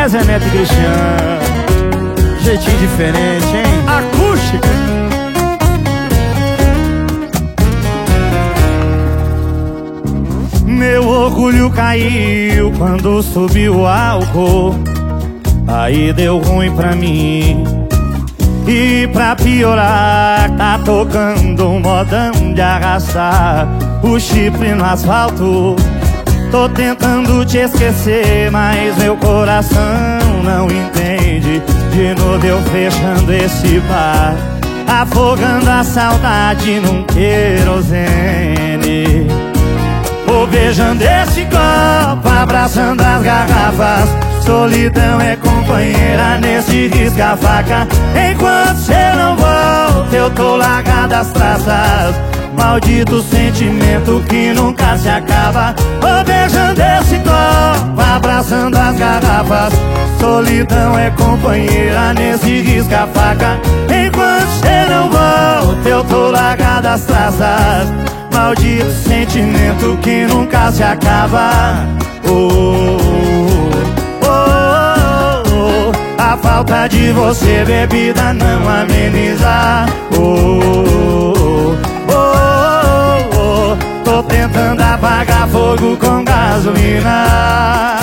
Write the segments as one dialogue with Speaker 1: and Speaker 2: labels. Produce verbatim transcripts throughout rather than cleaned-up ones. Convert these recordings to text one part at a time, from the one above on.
Speaker 1: Zé Neto e Cristiano. Jeitinho diferente, hein? Acústica. Meu orgulho caiu quando subiu o álcool. Aí deu ruim pra mim. E pra piorar, tá tocando um modão de arrastar o chifre no asfalto. Tô tentando te esquecer, mas meu coração não entende. De novo eu fechando esse bar, afogando a saudade num querosene. Vou beijando esse copo, abraçando as garrafas. Solidão é companheira nesse risca-faca. Enquanto cê não volta, eu tô largado as traças. Maldito sentimento que nunca se acaba. Vou beijando esse copo, abraçando as garrafas. Solidão é companheira nesse risca-faca. Enquanto cê não volta, eu tô largado as traças. Maldito sentimento que nunca se acaba. Oh, oh, oh, oh. A falta de você, bebida, não ameniza. Oh, oh, oh, oh. Tô tentando apagar fogo com gasolina.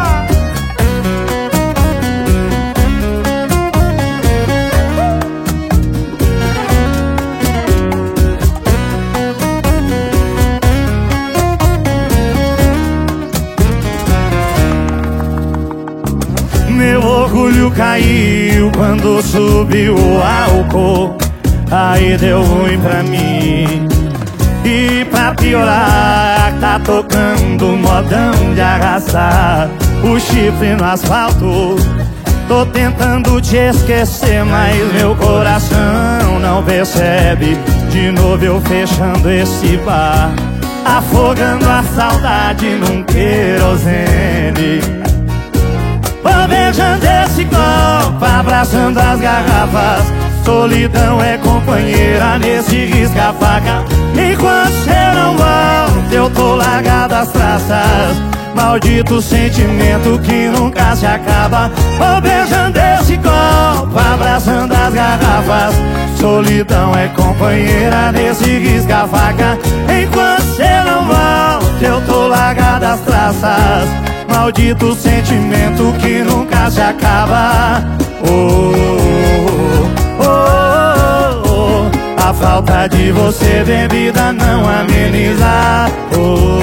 Speaker 1: Meu orgulho caiu quando subiu o álcool. Aí deu ruim pra mim. E pra piorar, tá tocando um modão de arrastar o chifre no asfalto. Tô tentando te esquecer, mas meu coração não percebe. De novo eu fechando esse bar, afogando a saudade num querosene. Vou beijando esse copo, abraçando as garrafas. Solidão é companheira nesse risca-faca. Enquanto cê não volta, eu tô largado as traças. Maldito sentimento que nunca se acaba. Vou beijando esse copo, abraçando as garrafas. Solidão é companheira nesse risca-faca. Enquanto cê não volta, eu tô largado as traças. Maldito sentimento que nunca se acaba. Oh, oh, oh, oh. A falta de você, bebida, não ameniza. Oh,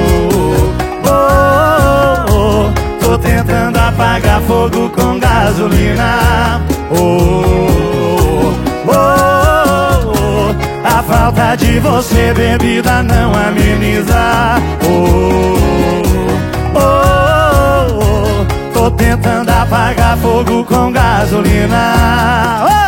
Speaker 1: oh, oh. Tô tentando apagar fogo com gasolina. Oh, oh, oh. A falta de você, bebida, não ameniza. Oh, oh, oh, tô tentando apagar fogo com gasolina. Oh!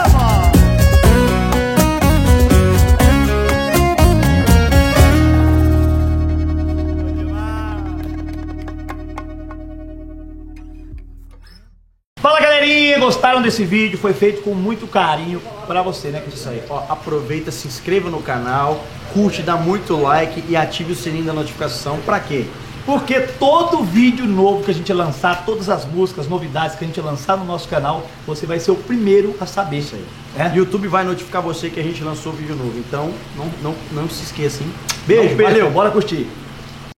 Speaker 1: Fala, galerinha, gostaram desse vídeo? Foi feito com muito carinho pra você, né?
Speaker 2: Isso aí, ó, aproveita, se inscreva no canal, curte, dá muito like e ative o sininho da notificação. Pra quê?
Speaker 1: Porque todo vídeo novo que a gente lançar, todas as músicas, novidades que a gente lançar no nosso canal, você vai ser o primeiro a saber.
Speaker 2: Isso aí.
Speaker 1: É?
Speaker 2: YouTube vai notificar você que a gente lançou vídeo novo. Então, não, não, não se esqueça, hein? Beijo,
Speaker 1: Beijo,
Speaker 2: valeu,
Speaker 1: bora curtir.